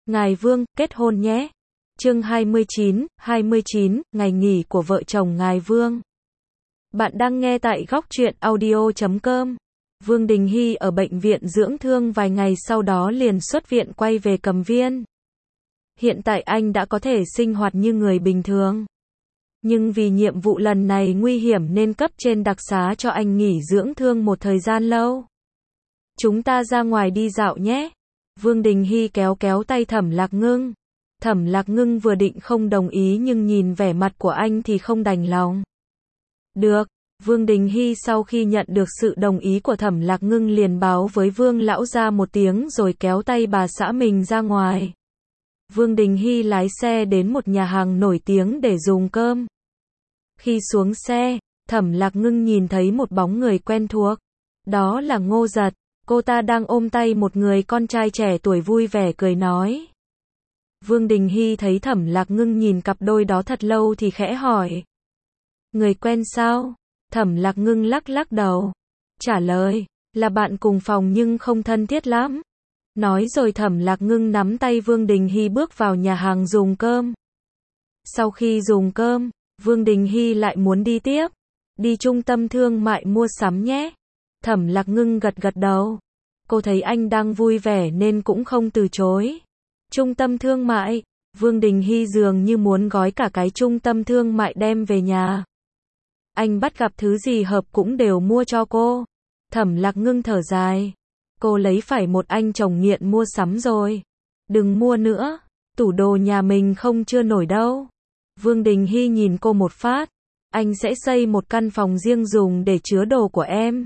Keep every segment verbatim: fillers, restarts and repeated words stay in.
Ngài Vương, kết hôn nhé. Chương hai mươi chín, hai mươi chín, ngày nghỉ của vợ chồng Ngài Vương. Bạn đang nghe tại góc truyện audio chấm com. Vương Đình Hy ở bệnh viện dưỡng thương vài ngày sau đó liền xuất viện quay về Cầm Viên. Hiện tại anh đã có thể sinh hoạt như người bình thường. Nhưng vì nhiệm vụ lần này nguy hiểm nên cấp trên đặc xá cho anh nghỉ dưỡng thương một thời gian lâu. Chúng ta ra ngoài đi dạo nhé. Vương Đình Hy kéo kéo tay Thẩm Lạc Ngưng. Thẩm Lạc Ngưng vừa định không đồng ý nhưng nhìn vẻ mặt của anh thì không đành lòng. Được, Vương Đình Hy sau khi nhận được sự đồng ý của Thẩm Lạc Ngưng liền báo với Vương lão gia một tiếng rồi kéo tay bà xã mình ra ngoài. Vương Đình Hy lái xe đến một nhà hàng nổi tiếng để dùng cơm. Khi xuống xe, Thẩm Lạc Ngưng nhìn thấy một bóng người quen thuộc. Đó là Ngô Giật. Cô ta đang ôm tay một người con trai trẻ tuổi vui vẻ cười nói. Vương Đình Hy thấy Thẩm Lạc Ngưng nhìn cặp đôi đó thật lâu thì khẽ hỏi. Người quen sao? Thẩm Lạc Ngưng lắc lắc đầu. Trả lời, là bạn cùng phòng nhưng không thân thiết lắm. Nói rồi Thẩm Lạc Ngưng nắm tay Vương Đình Hy bước vào nhà hàng dùng cơm. Sau khi dùng cơm, Vương Đình Hy lại muốn đi tiếp. Đi trung tâm thương mại mua sắm nhé. Thẩm Lạc Ngưng gật gật đầu. Cô thấy anh đang vui vẻ nên cũng không từ chối. Trung tâm thương mại, Vương Đình Hy dường như muốn gói cả cái trung tâm thương mại đem về nhà. Anh bắt gặp thứ gì hợp cũng đều mua cho cô. Thẩm Lạc Ngưng thở dài. Cô lấy phải một anh chồng nghiện mua sắm rồi. Đừng mua nữa, tủ đồ nhà mình không chưa nổi đâu. Vương Đình Hy nhìn cô một phát. Anh sẽ xây một căn phòng riêng dùng để chứa đồ của em.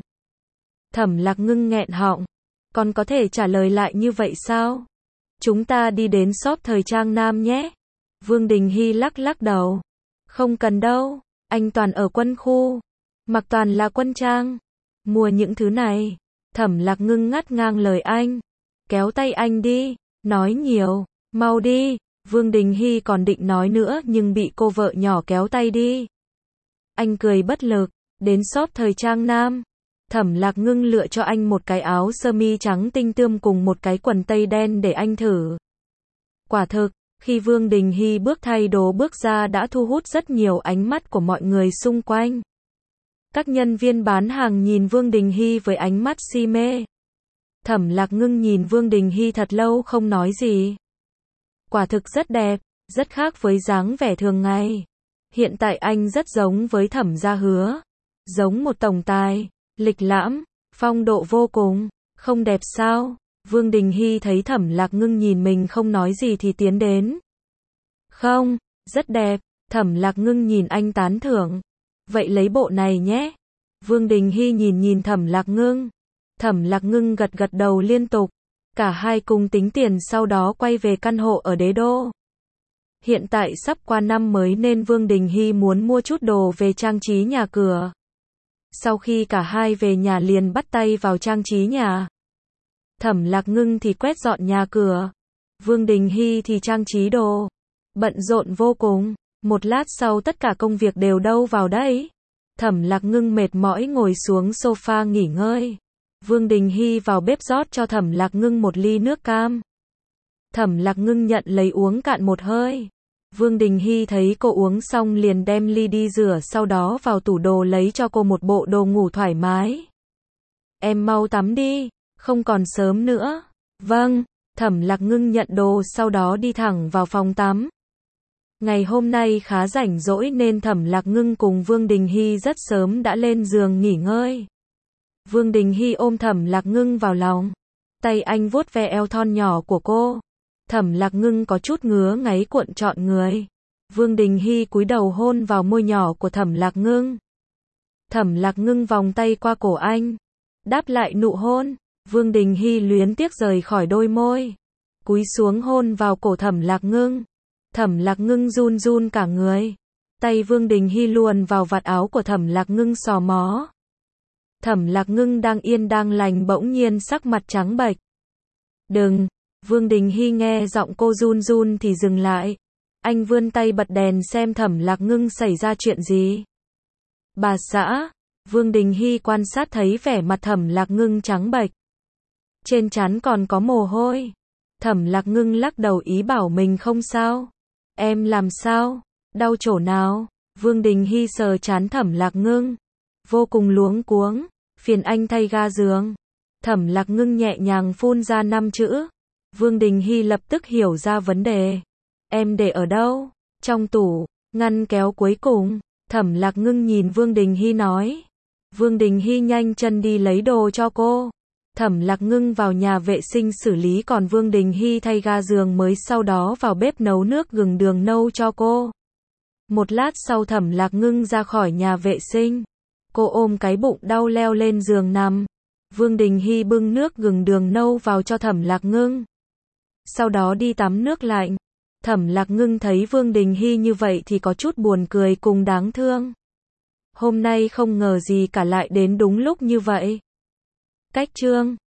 Thẩm Lạc Ngưng nghẹn họng. Con có thể trả lời lại như vậy sao? Chúng ta đi đến shop thời trang nam nhé. Vương Đình Hy lắc lắc đầu. Không cần đâu, anh toàn ở quân khu. Mặc toàn là quân trang. Mua những thứ này. Thẩm Lạc Ngưng ngắt ngang lời anh. Kéo tay anh đi, nói nhiều, mau đi. Vương Đình Hy còn định nói nữa nhưng bị cô vợ nhỏ kéo tay đi. Anh cười bất lực, đến shop thời trang nam. Thẩm Lạc Ngưng lựa cho anh một cái áo sơ mi trắng tinh tươm cùng một cái quần tây đen để anh thử. Quả thực, khi Vương Đình Hy bước thay đồ bước ra đã thu hút rất nhiều ánh mắt của mọi người xung quanh. Các nhân viên bán hàng nhìn Vương Đình Hy với ánh mắt si mê. Thẩm Lạc Ngưng nhìn Vương Đình Hy thật lâu không nói gì. Quả thực rất đẹp, rất khác với dáng vẻ thường ngày. Hiện tại anh rất giống với Thẩm Gia Hứa. Giống một tổng tài. Lịch lãm, phong độ vô cùng, không đẹp sao? Vương Đình Hy thấy Thẩm Lạc Ngưng nhìn mình không nói gì thì tiến đến. Không, rất đẹp. Thẩm Lạc Ngưng nhìn anh tán thưởng. Vậy lấy bộ này nhé. Vương Đình Hy nhìn nhìn Thẩm Lạc Ngưng. Thẩm Lạc Ngưng gật gật đầu liên tục. Cả hai cùng tính tiền sau đó quay về căn hộ ở Đế Đô. Hiện tại sắp qua năm mới nên Vương Đình Hy muốn mua chút đồ về trang trí nhà cửa. Sau khi cả hai về nhà liền bắt tay vào trang trí nhà. Thẩm Lạc Ngưng thì quét dọn nhà cửa. Vương Đình Hy thì trang trí đồ. Bận rộn vô cùng. Một lát sau tất cả công việc đều đâu vào đấy. Thẩm Lạc Ngưng mệt mỏi ngồi xuống sofa nghỉ ngơi. Vương Đình Hy vào bếp rót cho Thẩm Lạc Ngưng một ly nước cam. Thẩm Lạc Ngưng nhận lấy uống cạn một hơi. Vương Đình Hy thấy cô uống xong liền đem ly đi rửa sau đó vào tủ đồ lấy cho cô một bộ đồ ngủ thoải mái. Em mau tắm đi, không còn sớm nữa. Vâng, Thẩm Lạc Ngưng nhận đồ sau đó đi thẳng vào phòng tắm. Ngày hôm nay khá rảnh rỗi nên Thẩm Lạc Ngưng cùng Vương Đình Hy rất sớm đã lên giường nghỉ ngơi. Vương Đình Hy ôm Thẩm Lạc Ngưng vào lòng. Tay anh vuốt ve eo thon nhỏ của cô. Thẩm Lạc Ngưng có chút ngứa ngáy cuộn trọn người. Vương Đình Hy cúi đầu hôn vào môi nhỏ của Thẩm Lạc Ngưng. Thẩm Lạc Ngưng vòng tay qua cổ anh. Đáp lại nụ hôn. Vương Đình Hy luyến tiếc rời khỏi đôi môi. Cúi xuống hôn vào cổ Thẩm Lạc Ngưng. Thẩm Lạc Ngưng run run cả người. Tay Vương Đình Hy luồn vào vạt áo của Thẩm Lạc Ngưng sò mó. Thẩm Lạc Ngưng đang yên đang lành bỗng nhiên sắc mặt trắng bệch. Đừng! Vương Đình Hy nghe giọng cô run run thì dừng lại. Anh vươn tay bật đèn xem Thẩm Lạc Ngưng xảy ra chuyện gì. Bà xã, Vương Đình Hy quan sát thấy vẻ mặt Thẩm Lạc Ngưng trắng bệch. Trên trán còn có mồ hôi. Thẩm Lạc Ngưng lắc đầu ý bảo mình không sao. Em làm sao? Đau chỗ nào? Vương Đình Hy sờ trán Thẩm Lạc Ngưng. Vô cùng luống cuống. Phiền anh thay ga giường. Thẩm Lạc Ngưng nhẹ nhàng phun ra năm chữ. Vương Đình Hy lập tức hiểu ra vấn đề. Em để ở đâu? Trong tủ, ngăn kéo cuối cùng. Thẩm Lạc Ngưng nhìn Vương Đình Hy nói. Vương Đình Hy nhanh chân đi lấy đồ cho cô. Thẩm Lạc Ngưng vào nhà vệ sinh xử lý còn Vương Đình Hy thay ga giường mới sau đó vào bếp nấu nước gừng đường nâu cho cô. Một lát sau Thẩm Lạc Ngưng ra khỏi nhà vệ sinh. Cô ôm cái bụng đau leo lên giường nằm. Vương Đình Hy bưng nước gừng đường nâu vào cho Thẩm Lạc Ngưng. Sau đó đi tắm nước lạnh. Thẩm Lạc Ngưng thấy Vương Đình Hy như vậy thì có chút buồn cười cùng đáng thương. Hôm nay không ngờ gì cả lại đến đúng lúc như vậy. Cách chương